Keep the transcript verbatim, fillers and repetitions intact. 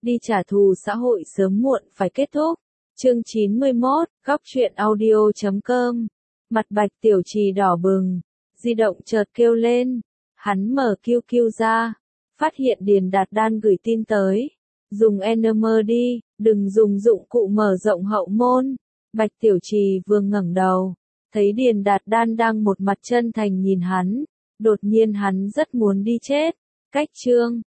đi trả thù xã hội sớm muộn phải kết thúc. Chương chín mươi mốt, góc truyện audio chấm com. Mặt Bạch Tiểu Trì đỏ bừng, di động chợt kêu lên, hắn mở Q Q ra, phát hiện Điền Đạt Đan gửi tin tới, dùng en em đi, đừng dùng dụng cụ mở rộng hậu môn. Bạch Tiểu Trì vừa ngẩng đầu, thấy Điền Đạt Đan đang một mặt chân thành nhìn hắn, đột nhiên hắn rất muốn đi chết. Cách chương